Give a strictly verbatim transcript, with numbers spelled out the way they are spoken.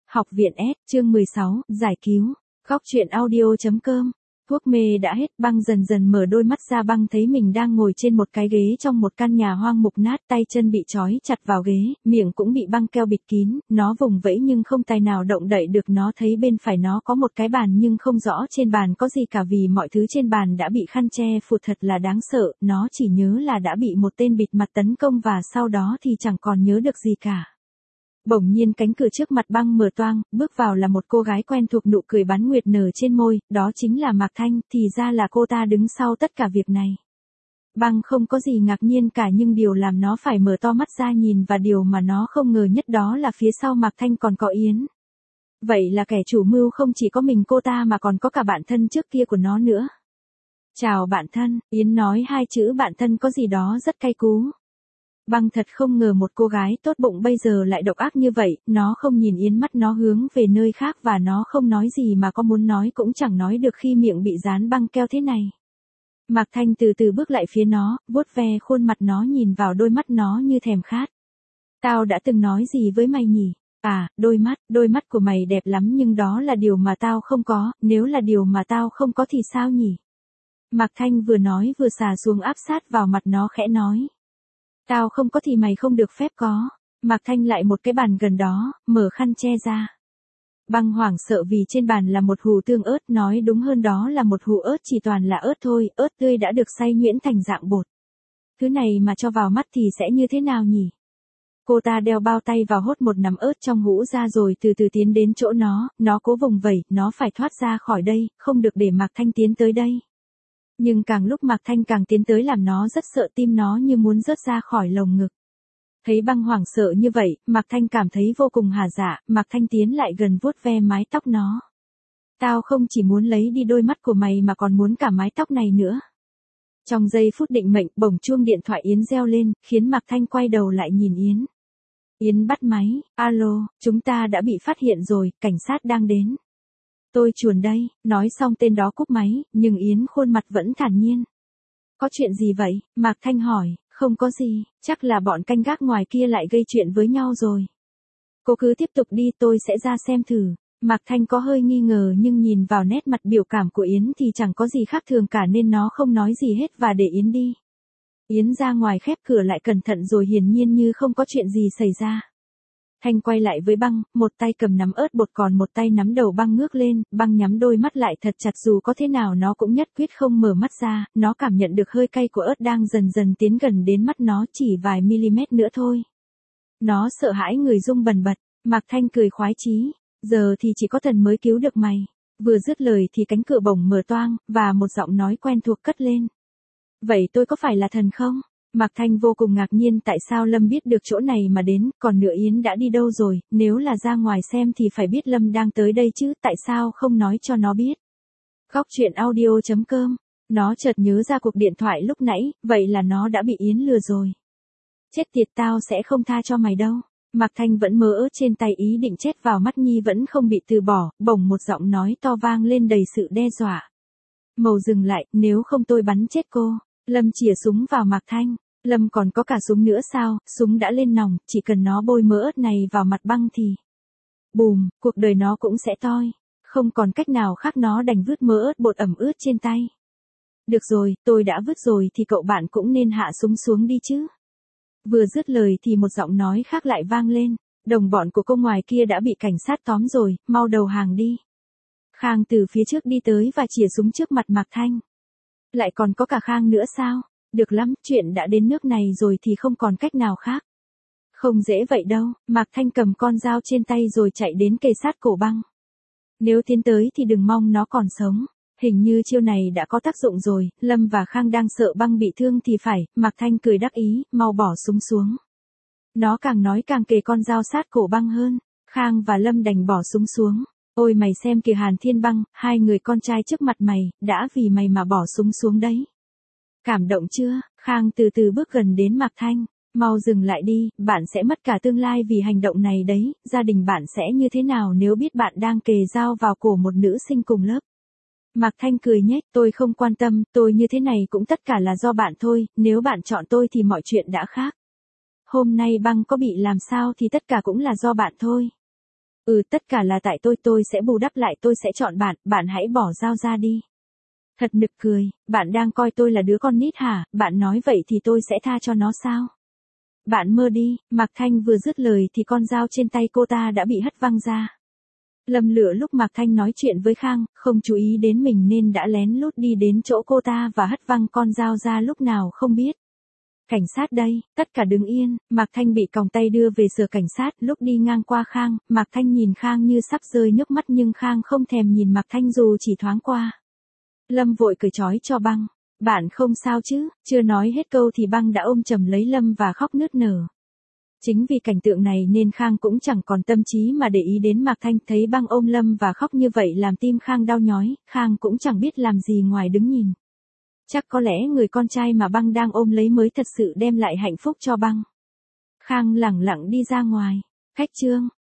Học viện S, chương mười sáu, giải cứu. Góc truyện audio.com. Thuốc mê đã hết, Băng dần dần mở đôi mắt ra. Băng thấy mình đang ngồi trên một cái ghế trong một căn nhà hoang mục nát, tay chân bị trói chặt vào ghế, miệng cũng bị băng keo bịt kín, nó vùng vẫy nhưng không tài nào động đậy được. Nó thấy bên phải nó có một cái bàn nhưng không rõ trên bàn có gì cả vì mọi thứ trên bàn đã bị khăn che phủ, thật là đáng sợ. Nó chỉ nhớ là đã bị một tên bịt mặt tấn công và sau đó thì chẳng còn nhớ được gì cả. Bỗng nhiên cánh cửa trước mặt Băng mở toang, bước vào là một cô gái quen thuộc, nụ cười bán nguyệt nở trên môi, đó chính là Mạc Thanh. Thì ra là cô ta đứng sau tất cả việc này. Băng không có gì ngạc nhiên cả, nhưng điều làm nó phải mở to mắt ra nhìn và điều mà nó không ngờ nhất đó là phía sau Mạc Thanh còn có Yến. Vậy là kẻ chủ mưu không chỉ có mình cô ta mà còn có cả bạn thân trước kia của nó nữa. Chào bạn thân, Yến nói hai chữ bạn thân có gì đó rất cay cú. Băng thật không ngờ một cô gái tốt bụng bây giờ lại độc ác như vậy. Nó không nhìn Yến, mắt nó hướng về nơi khác và nó không nói gì, mà có muốn nói cũng chẳng nói được khi miệng bị dán băng keo thế này. Mạc Thanh từ từ bước lại phía nó, vuốt ve khuôn mặt nó, nhìn vào đôi mắt nó như thèm khát. Tao đã từng nói gì với mày nhỉ? À, đôi mắt, đôi mắt của mày đẹp lắm nhưng đó là điều mà tao không có, nếu là điều mà tao không có thì sao nhỉ? Mạc Thanh vừa nói vừa xà xuống áp sát vào mặt nó khẽ nói. Tao không có thì mày không được phép có. Mạc Thanh lại một cái bàn gần đó, mở khăn che ra. Băng hoảng sợ vì trên bàn là một hũ tương ớt, nói đúng hơn đó là một hũ ớt, chỉ toàn là ớt thôi, ớt tươi đã được xay nhuyễn thành dạng bột. Thứ này mà cho vào mắt thì sẽ như thế nào nhỉ? Cô ta đeo bao tay vào, hốt một nắm ớt trong hũ ra rồi từ từ tiến đến chỗ nó, nó cố vùng vẫy, nó phải thoát ra khỏi đây, không được để Mạc Thanh tiến tới đây. Nhưng càng lúc Mạc Thanh càng tiến tới làm nó rất sợ, tim nó như muốn rớt ra khỏi lồng ngực. Thấy Băng hoảng sợ như vậy, Mạc Thanh cảm thấy vô cùng hả dạ. Mạc Thanh tiến lại gần vuốt ve mái tóc nó. Tao không chỉ muốn lấy đi đôi mắt của mày mà còn muốn cả mái tóc này nữa. Trong giây phút định mệnh, bỗng chuông điện thoại Yến reo lên, khiến Mạc Thanh quay đầu lại nhìn Yến. Yến bắt máy, alo, chúng ta đã bị phát hiện rồi, cảnh sát đang đến. Tôi chuồn đây, nói xong tên đó cúp máy, nhưng Yến khuôn mặt vẫn thản nhiên. Có chuyện gì vậy? Mạc Thanh hỏi. Không có gì, chắc là bọn canh gác ngoài kia lại gây chuyện với nhau rồi. Cô cứ tiếp tục đi, tôi sẽ ra xem thử. Mạc Thanh có hơi nghi ngờ nhưng nhìn vào nét mặt biểu cảm của Yến thì chẳng có gì khác thường cả nên nó không nói gì hết và để Yến đi. Yến ra ngoài khép cửa lại cẩn thận rồi hiển nhiên như không có chuyện gì xảy ra. Thanh quay lại với Băng, một tay cầm nắm ớt bột còn một tay nắm đầu Băng ngước lên. Băng nhắm đôi mắt lại thật chặt, dù có thế nào nó cũng nhất quyết không mở mắt ra. Nó cảm nhận được hơi cay của ớt đang dần dần tiến gần đến mắt nó, chỉ vài mm nữa thôi. Nó sợ hãi người rung bần bật. Mạc Thanh cười khoái chí. Giờ thì chỉ có thần mới cứu được mày. Vừa dứt lời thì cánh cửa bỗng mở toang, và một giọng nói quen thuộc cất lên. Vậy tôi có phải là thần không? Mạc Thanh vô cùng ngạc nhiên tại sao Lâm biết được chỗ này mà đến, còn nữa Yến đã đi đâu rồi, nếu là ra ngoài xem thì phải biết Lâm đang tới đây chứ, tại sao không nói cho nó biết. Góc truyện audio.com, nó chợt nhớ ra cuộc điện thoại lúc nãy, vậy là nó đã bị Yến lừa rồi. Chết tiệt, tao sẽ không tha cho mày đâu. Mạc Thanh vẫn mơ ớt trên tay, ý định chết vào mắt Nhi vẫn không bị từ bỏ, bỗng một giọng nói to vang lên đầy sự đe dọa. Màu dừng lại, nếu không tôi bắn chết cô. Lâm chìa súng vào Mạc Thanh. Lâm còn có cả súng nữa sao? Súng đã lên nòng, chỉ cần nó bôi mỡ ớt này vào mặt Băng thì bùm, cuộc đời nó cũng sẽ toi. Không còn cách nào khác, nó đành vứt mỡ ớt bột ẩm ướt trên tay. Được rồi, tôi đã vứt rồi thì cậu bạn cũng nên hạ súng xuống đi chứ. Vừa dứt lời thì một giọng nói khác lại vang lên. Đồng bọn của cô ngoài kia đã bị cảnh sát tóm rồi, mau đầu hàng đi. Khang từ phía trước đi tới và chìa súng trước mặt Mạc Thanh. Lại còn có cả Khang nữa sao? Được lắm, chuyện đã đến nước này rồi thì không còn cách nào khác. Không dễ vậy đâu. Mạc Thanh cầm con dao trên tay rồi chạy đến kề sát cổ Băng. Nếu tiến tới thì đừng mong nó còn sống. Hình như chiêu này đã có tác dụng rồi. Lâm và Khang đang sợ Băng bị thương thì phải. Mạc Thanh cười đắc ý, mau bỏ súng xuống. Nó càng nói càng kề con dao sát cổ Băng hơn. Khang và Lâm đành bỏ súng xuống. Ôi mày xem kìa Hàn Thiên Băng, hai người con trai trước mặt mày, đã vì mày mà bỏ súng xuống đấy. Cảm động chưa? Khang từ từ bước gần đến Mạc Thanh. Mau dừng lại đi, bạn sẽ mất cả tương lai vì hành động này đấy, gia đình bạn sẽ như thế nào nếu biết bạn đang kề dao vào cổ một nữ sinh cùng lớp. Mạc Thanh cười nhếch, tôi không quan tâm, tôi như thế này cũng tất cả là do bạn thôi, nếu bạn chọn tôi thì mọi chuyện đã khác. Hôm nay Băng có bị làm sao thì tất cả cũng là do bạn thôi. Ừ, tất cả là tại tôi, tôi sẽ bù đắp lại, tôi sẽ chọn bạn, bạn hãy bỏ Giao ra đi. Thật nực cười, bạn đang coi tôi là đứa con nít hả, bạn nói vậy thì tôi sẽ tha cho nó sao? Bạn mơ đi, Mạc Thanh vừa dứt lời thì con dao trên tay cô ta đã bị hất văng ra. Lâm Lựa lúc Mạc Thanh nói chuyện với Khang, không chú ý đến mình nên đã lén lút đi đến chỗ cô ta và hất văng con dao ra lúc nào không biết. Cảnh sát đây, tất cả đứng yên, Mạc Thanh bị còng tay đưa về sở cảnh sát, lúc đi ngang qua Khang, Mạc Thanh nhìn Khang như sắp rơi nước mắt nhưng Khang không thèm nhìn Mạc Thanh dù chỉ thoáng qua. Lâm vội cởi trói cho Băng. Bạn không sao chứ, chưa nói hết câu thì Băng đã ôm chầm lấy Lâm và khóc nức nở. Chính vì cảnh tượng này nên Khang cũng chẳng còn tâm trí mà để ý đến Mạc Thanh, thấy Băng ôm Lâm và khóc như vậy làm tim Khang đau nhói, Khang cũng chẳng biết làm gì ngoài đứng nhìn. Chắc có lẽ người con trai mà Băng đang ôm lấy mới thật sự đem lại hạnh phúc cho Băng. Khang lẳng lặng đi ra ngoài. Khách Trương,